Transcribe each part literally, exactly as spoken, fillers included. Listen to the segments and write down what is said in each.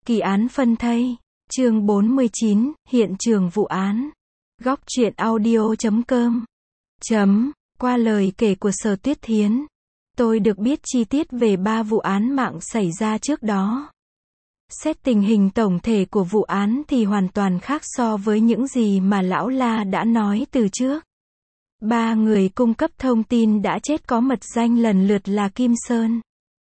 Kỳ án phân thây. Chương bốn mươi chín, hiện trường vụ án. Góc truyện audio chấm com. Chấm, qua lời kể của Sở Tuyết Thiến, tôi được biết chi tiết về ba vụ án mạng xảy ra trước đó. Xét tình hình tổng thể của vụ án thì hoàn toàn khác so với những gì mà Lão La đã nói từ trước. Ba người cung cấp thông tin đã chết có mật danh lần lượt là Kim Sơn,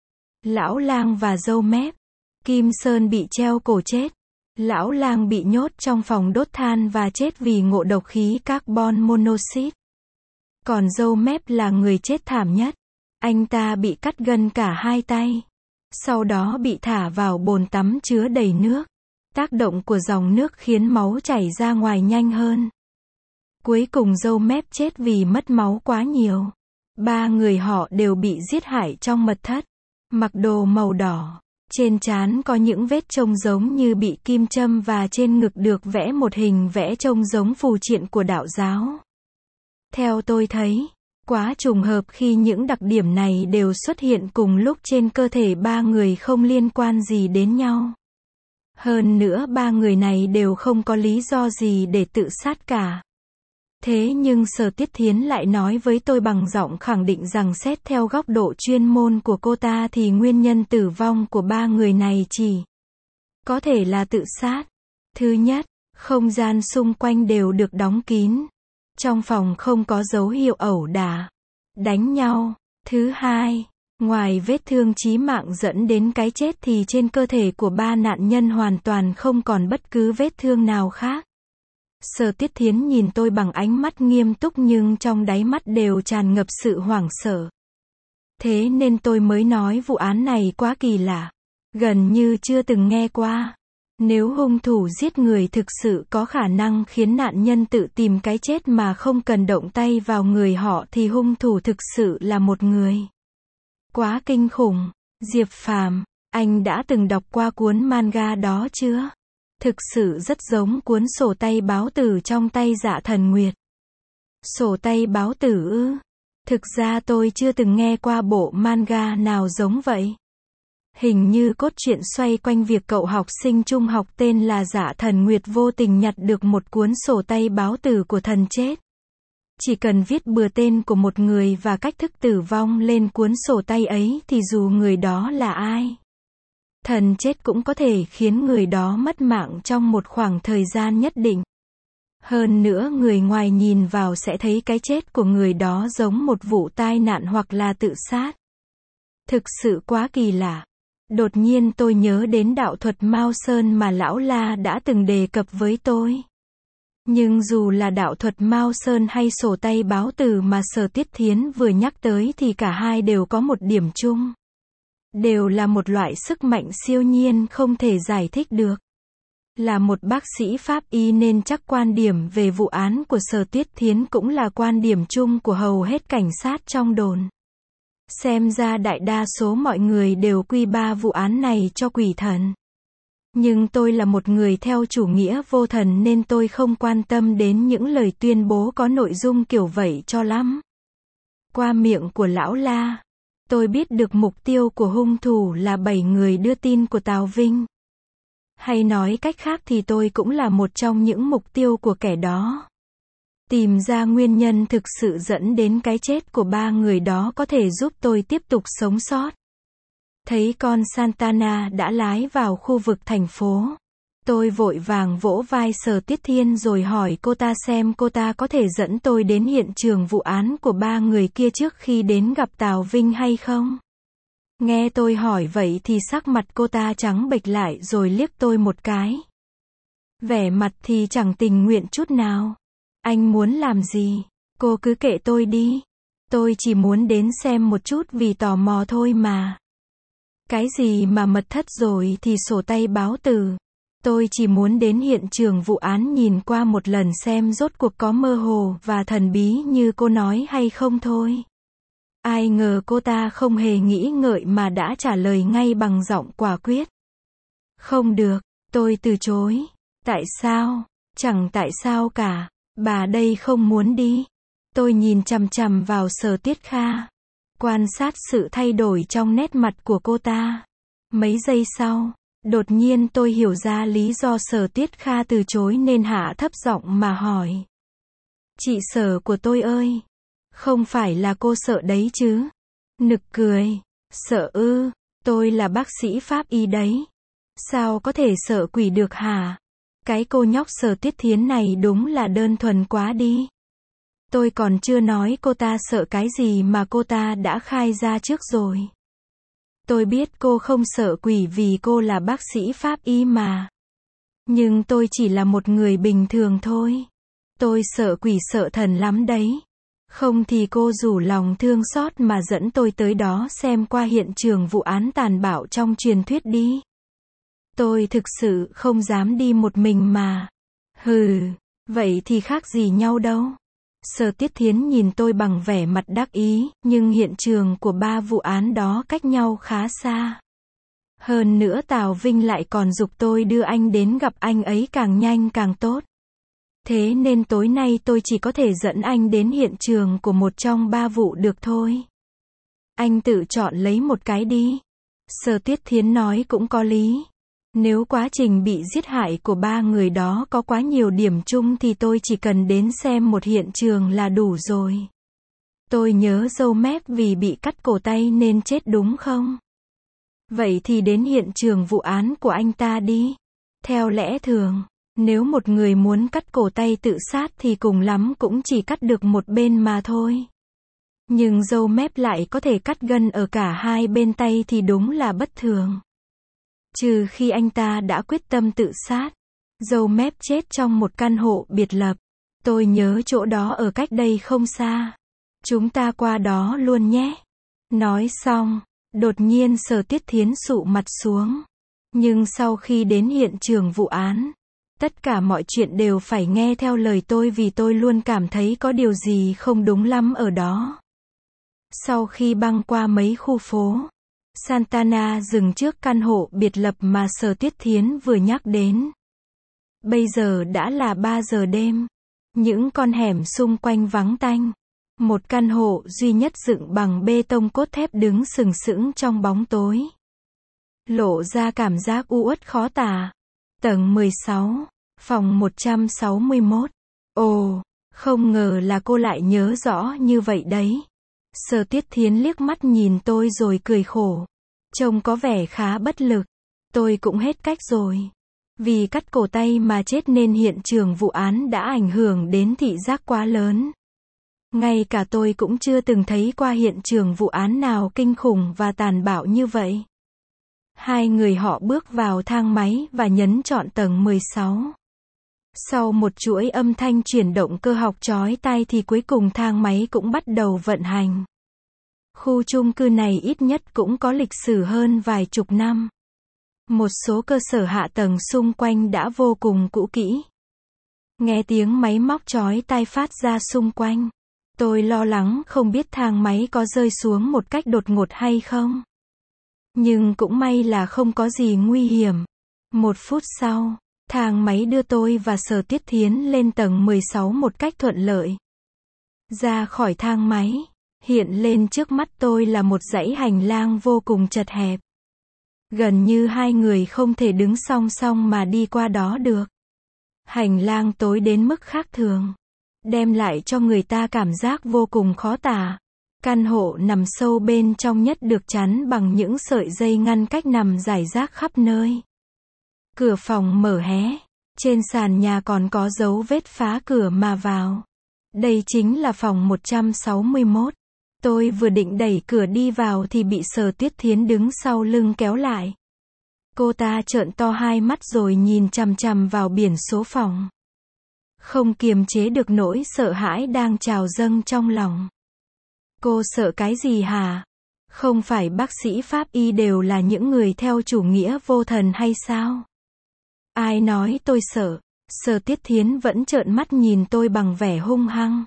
Lão Lang và Dâu Mép. Kim Sơn bị treo cổ chết. Lão Lang bị nhốt trong phòng đốt than và chết vì ngộ độc khí carbon monoxide. Còn Dâu Mép là người chết thảm nhất. Anh ta bị cắt gân cả hai tay. Sau đó bị thả vào bồn tắm chứa đầy nước. Tác động của dòng nước khiến máu chảy ra ngoài nhanh hơn. Cuối cùng Dâu Mép chết vì mất máu quá nhiều. Ba người họ đều bị giết hại trong mật thất. Mặc đồ màu đỏ. Trên trán có những vết trông giống như bị kim châm và trên ngực được vẽ một hình vẽ trông giống phù triện của đạo giáo. Theo tôi thấy, quá trùng hợp khi những đặc điểm này đều xuất hiện cùng lúc trên cơ thể ba người không liên quan gì đến nhau. Hơn nữa ba người này đều không có lý do gì để tự sát cả. Thế nhưng Sở Tuyết Thiến lại nói với tôi bằng giọng khẳng định rằng xét theo góc độ chuyên môn của cô ta thì nguyên nhân tử vong của ba người này chỉ có thể là tự sát. Thứ nhất, không gian xung quanh đều được đóng kín. Trong phòng không có dấu hiệu ẩu đả, đánh nhau. Thứ hai, ngoài vết thương chí mạng dẫn đến cái chết thì trên cơ thể của ba nạn nhân hoàn toàn không còn bất cứ vết thương nào khác. Sở Tuyết Thiến nhìn tôi bằng ánh mắt nghiêm túc nhưng trong đáy mắt đều tràn ngập sự hoảng sợ. Thế nên tôi mới nói vụ án này quá kỳ lạ, gần như chưa từng nghe qua. Nếu hung thủ giết người thực sự có khả năng khiến nạn nhân tự tìm cái chết mà không cần động tay vào người họ thì hung thủ thực sự là một người quá kinh khủng. Diệp Phàm, anh đã từng đọc qua cuốn manga đó chưa? Thực sự rất giống cuốn sổ tay báo tử trong tay Dạ Thần Nguyệt. Sổ tay báo tử ư? Thực ra tôi chưa từng nghe qua bộ manga nào giống vậy. Hình như cốt truyện xoay quanh việc cậu học sinh trung học tên là Dạ Thần Nguyệt vô tình nhặt được một cuốn sổ tay báo tử của thần chết. Chỉ cần viết bừa tên của một người và cách thức tử vong lên cuốn sổ tay ấy thì dù người đó là ai, thần chết cũng có thể khiến người đó mất mạng trong một khoảng thời gian nhất định. Hơn nữa người ngoài nhìn vào sẽ thấy cái chết của người đó giống một vụ tai nạn hoặc là tự sát. Thực sự quá kỳ lạ. Đột nhiên tôi nhớ đến đạo thuật Mao Sơn mà Lão La đã từng đề cập với tôi. Nhưng dù là đạo thuật Mao Sơn hay sổ tay báo tử mà Sở Tuyết Thiến vừa nhắc tới thì cả hai đều có một điểm chung. Đều là một loại sức mạnh siêu nhiên không thể giải thích được. Là một bác sĩ pháp y nên chắc quan điểm về vụ án của Sở Tuyết Thiến cũng là quan điểm chung của hầu hết cảnh sát trong đồn. Xem ra đại đa số mọi người đều quy ba vụ án này cho quỷ thần. Nhưng tôi là một người theo chủ nghĩa vô thần nên tôi không quan tâm đến những lời tuyên bố có nội dung kiểu vậy cho lắm. Qua miệng của Lão La, tôi biết được mục tiêu của hung thủ là bảy người đưa tin của Tào Vinh. Hay nói cách khác thì tôi cũng là một trong những mục tiêu của kẻ đó. Tìm ra nguyên nhân thực sự dẫn đến cái chết của ba người đó có thể giúp tôi tiếp tục sống sót. Thấy con Santana đã lái vào khu vực thành phố. Tôi vội vàng vỗ vai Sở Tuyết Thiên rồi hỏi cô ta xem cô ta có thể dẫn tôi đến hiện trường vụ án của ba người kia trước khi đến gặp Tào Vinh hay không. Nghe tôi hỏi vậy thì sắc mặt cô ta trắng bệch lại rồi liếc tôi một cái. Vẻ mặt thì chẳng tình nguyện chút nào. Anh muốn làm gì? Cô cứ kệ tôi đi. Tôi chỉ muốn đến xem một chút vì tò mò thôi mà. Cái gì mà mật thất rồi thì sổ tay báo tử. Tôi chỉ muốn đến hiện trường vụ án nhìn qua một lần xem rốt cuộc có mơ hồ và thần bí như cô nói hay không thôi. Ai ngờ cô ta không hề nghĩ ngợi mà đã trả lời ngay bằng giọng quả quyết. Không được, tôi từ chối. Tại sao? Chẳng tại sao cả. Bà đây không muốn đi. Tôi nhìn chằm chằm vào Sở Tuyết Kha. Quan sát sự thay đổi trong nét mặt của cô ta. Mấy giây sau, Đột nhiên tôi hiểu ra lý do Sở Tiết Kha từ chối nên hạ thấp giọng mà hỏi. Chị Sở của tôi ơi, không phải là cô sợ đấy chứ? Nực cười. Sợ ư, tôi là bác sĩ pháp y đấy. Sao có thể sợ quỷ được hả? Cái cô nhóc Sở Tiết Thiến này đúng là đơn thuần quá đi. Tôi còn chưa nói cô ta sợ cái gì mà cô ta đã khai ra trước rồi. Tôi biết cô không sợ quỷ vì cô là bác sĩ pháp y mà. Nhưng tôi chỉ là một người bình thường thôi. Tôi sợ quỷ sợ thần lắm đấy. Không thì cô rủ lòng thương xót mà dẫn tôi tới đó xem qua hiện trường vụ án tàn bạo trong truyền thuyết đi. Tôi thực sự không dám đi một mình mà. Hừ, vậy thì khác gì nhau đâu. Sở Tiết Thiến nhìn tôi bằng vẻ mặt đắc ý, nhưng hiện trường của ba vụ án đó cách nhau khá xa. Hơn nữa Tào Vinh lại còn giục tôi đưa anh đến gặp anh ấy càng nhanh càng tốt. Thế nên tối nay tôi chỉ có thể dẫn anh đến hiện trường của một trong ba vụ được thôi. Anh tự chọn lấy một cái đi. Sở Tiết Thiến nói cũng có lý. Nếu quá trình bị giết hại của ba người đó có quá nhiều điểm chung thì tôi chỉ cần đến xem một hiện trường là đủ rồi. Tôi nhớ Dâu Mép vì bị cắt cổ tay nên chết đúng không? Vậy thì đến hiện trường vụ án của anh ta đi. Theo lẽ thường, nếu một người muốn cắt cổ tay tự sát thì cùng lắm cũng chỉ cắt được một bên mà thôi. Nhưng Dâu Mép lại có thể cắt gân ở cả hai bên tay thì đúng là bất thường. Trừ khi anh ta đã quyết tâm tự sát. Dâu Mép chết trong một căn hộ biệt lập. Tôi nhớ chỗ đó ở cách đây không xa. Chúng ta qua đó luôn nhé. Nói xong, đột nhiên Sở Tiết Thiến sụ mặt xuống. Nhưng sau khi đến hiện trường vụ án, tất cả mọi chuyện đều phải nghe theo lời tôi vì tôi luôn cảm thấy có điều gì không đúng lắm ở đó. Sau khi băng qua mấy khu phố, Santana dừng trước căn hộ biệt lập mà Sở Tiết Thiến vừa nhắc đến. Bây giờ đã là ba giờ đêm. Những con hẻm xung quanh vắng tanh. Một căn hộ duy nhất dựng bằng bê tông cốt thép đứng sừng sững trong bóng tối. Lộ ra cảm giác u uất khó tả. Tầng mười sáu, phòng một trăm sáu mươi mốt. Ồ, không ngờ là cô lại nhớ rõ như vậy đấy. Sở Tiết Thiến liếc mắt nhìn tôi rồi cười khổ. Trông có vẻ khá bất lực. Tôi cũng hết cách rồi. Vì cắt cổ tay mà chết nên hiện trường vụ án đã ảnh hưởng đến thị giác quá lớn. Ngay cả tôi cũng chưa từng thấy qua hiện trường vụ án nào kinh khủng và tàn bạo như vậy. Hai người họ bước vào thang máy và nhấn chọn tầng mười sáu. Sau một chuỗi âm thanh chuyển động cơ học chói tai thì cuối cùng thang máy cũng bắt đầu vận hành. Khu chung cư này ít nhất cũng có lịch sử hơn vài chục năm. Một số cơ sở hạ tầng xung quanh đã vô cùng cũ kỹ. Nghe tiếng máy móc chói tai phát ra xung quanh. Tôi lo lắng không biết thang máy có rơi xuống một cách đột ngột hay không. Nhưng cũng may là không có gì nguy hiểm. Một phút sau, thang máy đưa tôi và Sở Tiết Thiến lên tầng mười sáu một cách thuận lợi. Ra khỏi thang máy, hiện lên trước mắt tôi là một dãy hành lang vô cùng chật hẹp. Gần như hai người không thể đứng song song mà đi qua đó được. Hành lang tối đến mức khác thường, đem lại cho người ta cảm giác vô cùng khó tả. Căn hộ nằm sâu bên trong nhất được chắn bằng những sợi dây ngăn cách nằm rải rác khắp nơi. Cửa phòng mở hé, trên sàn nhà còn có dấu vết phá cửa mà vào. Đây chính là phòng một trăm sáu mươi mốt. Tôi vừa định đẩy cửa đi vào thì bị Sở Tiết Thiến đứng sau lưng kéo lại. Cô ta trợn to hai mắt rồi nhìn chằm chằm vào biển số phòng. Không kiềm chế được nỗi sợ hãi đang trào dâng trong lòng. Cô sợ cái gì hả? Không phải bác sĩ pháp y đều là những người theo chủ nghĩa vô thần hay sao? Ai nói tôi sợ? Sở Tiết Thiến vẫn trợn mắt nhìn tôi bằng vẻ hung hăng.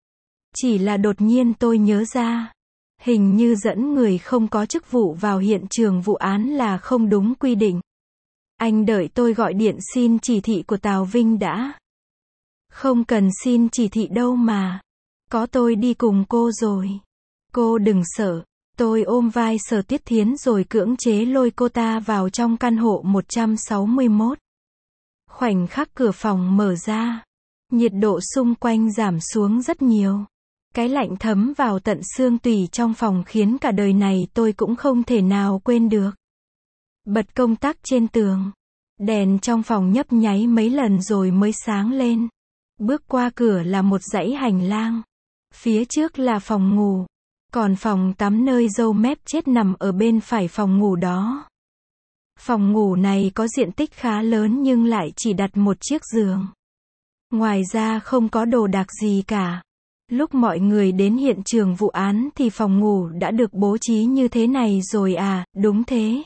Chỉ là đột nhiên tôi nhớ ra. Hình như dẫn người không có chức vụ vào hiện trường vụ án là không đúng quy định. Anh đợi tôi gọi điện xin chỉ thị của Tào Vinh đã. Không cần xin chỉ thị đâu mà. Có tôi đi cùng cô rồi. Cô đừng sợ. Tôi ôm vai Sở Tiết Thiến rồi cưỡng chế lôi cô ta vào trong căn hộ một trăm sáu mươi mốt. Khoảnh khắc cửa phòng mở ra, nhiệt độ xung quanh giảm xuống rất nhiều. Cái lạnh thấm vào tận xương tủy trong phòng khiến cả đời này tôi cũng không thể nào quên được. Bật công tắc trên tường. Đèn trong phòng nhấp nháy mấy lần rồi mới sáng lên. Bước qua cửa là một dãy hành lang. Phía trước là phòng ngủ. Còn phòng tắm nơi dâu mép chết nằm ở bên phải phòng ngủ đó. Phòng ngủ này có diện tích khá lớn nhưng lại chỉ đặt một chiếc giường. Ngoài ra không có đồ đạc gì cả. Lúc mọi người đến hiện trường vụ án thì phòng ngủ đã được bố trí như thế này rồi à, đúng thế.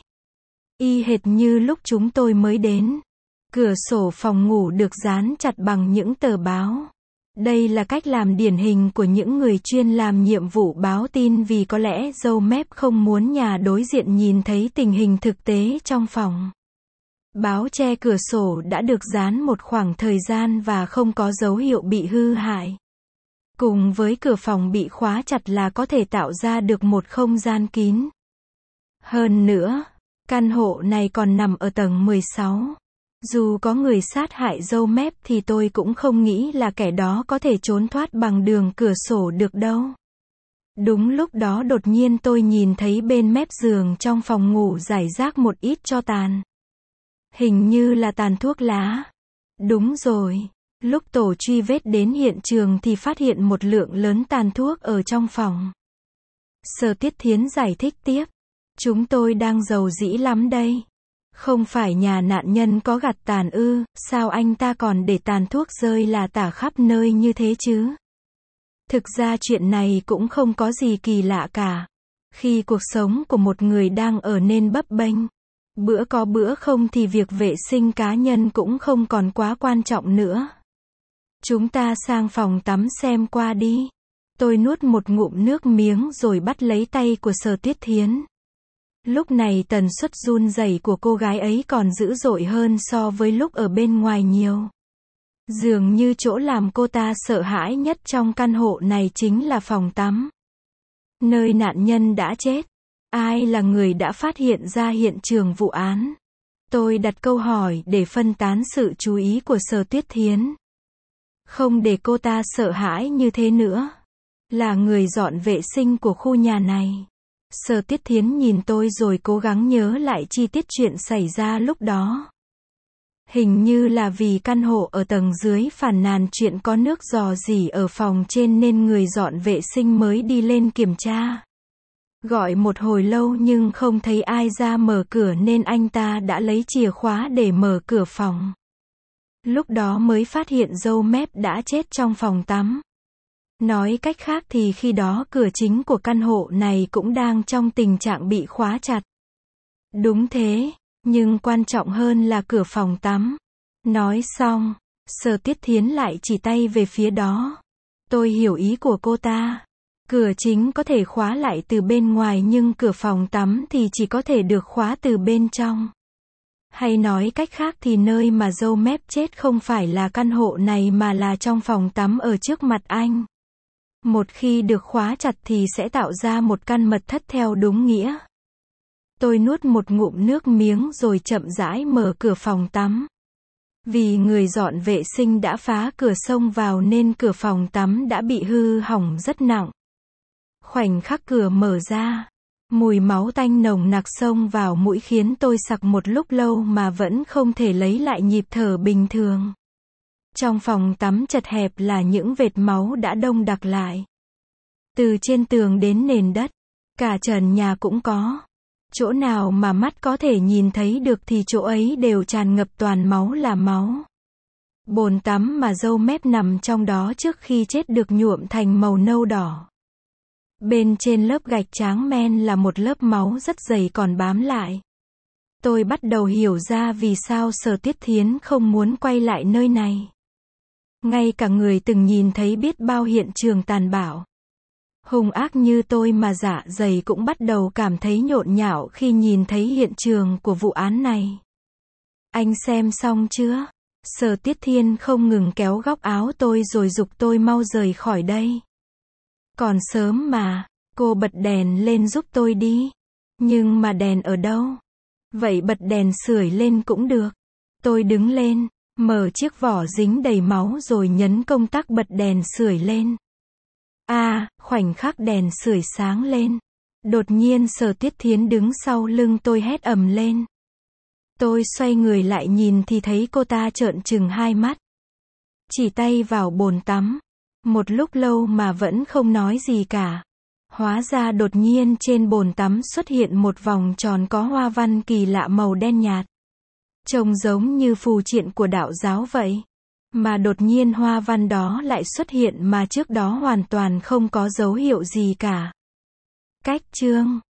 Y hệt như lúc chúng tôi mới đến. Cửa sổ phòng ngủ được dán chặt bằng những tờ báo. Đây là cách làm điển hình của những người chuyên làm nhiệm vụ báo tin vì có lẽ dâu mép không muốn nhà đối diện nhìn thấy tình hình thực tế trong phòng. Báo che cửa sổ đã được dán một khoảng thời gian và không có dấu hiệu bị hư hại. Cùng với cửa phòng bị khóa chặt là có thể tạo ra được một không gian kín. Hơn nữa, căn hộ này còn nằm ở tầng mười sáu. Dù có người sát hại dâu mép thì tôi cũng không nghĩ là kẻ đó có thể trốn thoát bằng đường cửa sổ được đâu. Đúng lúc đó đột nhiên tôi nhìn thấy bên mép giường trong phòng ngủ rải rác một ít tro tàn. Hình như là tàn thuốc lá. Đúng rồi. Lúc tổ truy vết đến hiện trường thì phát hiện một lượng lớn tàn thuốc ở trong phòng. Sở Tiết Thiến giải thích tiếp. Chúng tôi đang rầu rĩ lắm đây. Không phải nhà nạn nhân có gặt tàn ư, sao anh ta còn để tàn thuốc rơi là tả khắp nơi như thế chứ? Thực ra chuyện này cũng không có gì kỳ lạ cả. Khi cuộc sống của một người đang ở nên bấp bênh, bữa có bữa không thì việc vệ sinh cá nhân cũng không còn quá quan trọng nữa. Chúng ta sang phòng tắm xem qua đi. Tôi nuốt một ngụm nước miếng rồi bắt lấy tay của Sở Tiết Thiến. Lúc này tần suất run rẩy của cô gái ấy còn dữ dội hơn so với lúc ở bên ngoài nhiều. Dường như chỗ làm cô ta sợ hãi nhất trong căn hộ này chính là phòng tắm. Nơi nạn nhân đã chết. Ai là người đã phát hiện ra hiện trường vụ án? Tôi đặt câu hỏi để phân tán sự chú ý của Sở Tiết Thiến. Không để cô ta sợ hãi như thế nữa. Là người dọn vệ sinh của khu nhà này. Sở Tiết Thiến nhìn tôi rồi cố gắng nhớ lại chi tiết chuyện xảy ra lúc đó. Hình như là vì căn hộ ở tầng dưới phàn nàn chuyện có nước rò rỉ ở phòng trên nên người dọn vệ sinh mới đi lên kiểm tra. Gọi một hồi lâu nhưng không thấy ai ra mở cửa nên anh ta đã lấy chìa khóa để mở cửa phòng. Lúc đó mới phát hiện dâu mép đã chết trong phòng tắm. Nói cách khác thì khi đó cửa chính của căn hộ này cũng đang trong tình trạng bị khóa chặt. Đúng thế, nhưng quan trọng hơn là cửa phòng tắm. Nói xong, Sở Tiết Thiến lại chỉ tay về phía đó. Tôi hiểu ý của cô ta. Cửa chính có thể khóa lại từ bên ngoài nhưng cửa phòng tắm thì chỉ có thể được khóa từ bên trong. Hay nói cách khác thì nơi mà dâu mép chết không phải là căn hộ này mà là trong phòng tắm ở trước mặt anh. Một khi được khóa chặt thì sẽ tạo ra một căn mật thất theo đúng nghĩa. Tôi nuốt một ngụm nước miếng rồi chậm rãi mở cửa phòng tắm. Vì người dọn vệ sinh đã phá cửa xông vào nên cửa phòng tắm đã bị hư hỏng rất nặng. Khoảnh khắc cửa mở ra, mùi máu tanh nồng nặc xông vào mũi khiến tôi sặc một lúc lâu mà vẫn không thể lấy lại nhịp thở bình thường. Trong phòng tắm chật hẹp là những vệt máu đã đông đặc lại. Từ trên tường đến nền đất, cả trần nhà cũng có. Chỗ nào mà mắt có thể nhìn thấy được thì chỗ ấy đều tràn ngập toàn máu là máu. Bồn tắm mà dâu mép nằm trong đó trước khi chết được nhuộm thành màu nâu đỏ. Bên trên lớp gạch tráng men là một lớp máu rất dày còn bám lại. Tôi bắt đầu hiểu ra vì sao Sở Tiết Thiến không muốn quay lại nơi này. Ngay cả người từng nhìn thấy biết bao hiện trường tàn bạo, hung ác như tôi mà dạ dày cũng bắt đầu cảm thấy nhộn nhạo khi nhìn thấy hiện trường của vụ án này. Anh xem xong chưa? Sở Tiết Thiên không ngừng kéo góc áo tôi rồi giục tôi mau rời khỏi đây. Còn sớm mà. Cô bật đèn lên giúp tôi đi. Nhưng mà đèn ở đâu? Vậy bật đèn sưởi lên cũng được. Tôi đứng lên, mở chiếc vỏ dính đầy máu rồi nhấn công tắc bật đèn sưởi lên. À, khoảnh khắc đèn sưởi sáng lên. Đột nhiên Sở Tuyết Thiến đứng sau lưng tôi hét ầm lên. Tôi xoay người lại nhìn thì thấy cô ta trợn trừng hai mắt. Chỉ tay vào bồn tắm. Một lúc lâu mà vẫn không nói gì cả. Hóa ra đột nhiên trên bồn tắm xuất hiện một vòng tròn có hoa văn kỳ lạ màu đen nhạt. Trông giống như phù triện của đạo giáo vậy. Mà đột nhiên hoa văn đó lại xuất hiện mà trước đó hoàn toàn không có dấu hiệu gì cả. Cách chương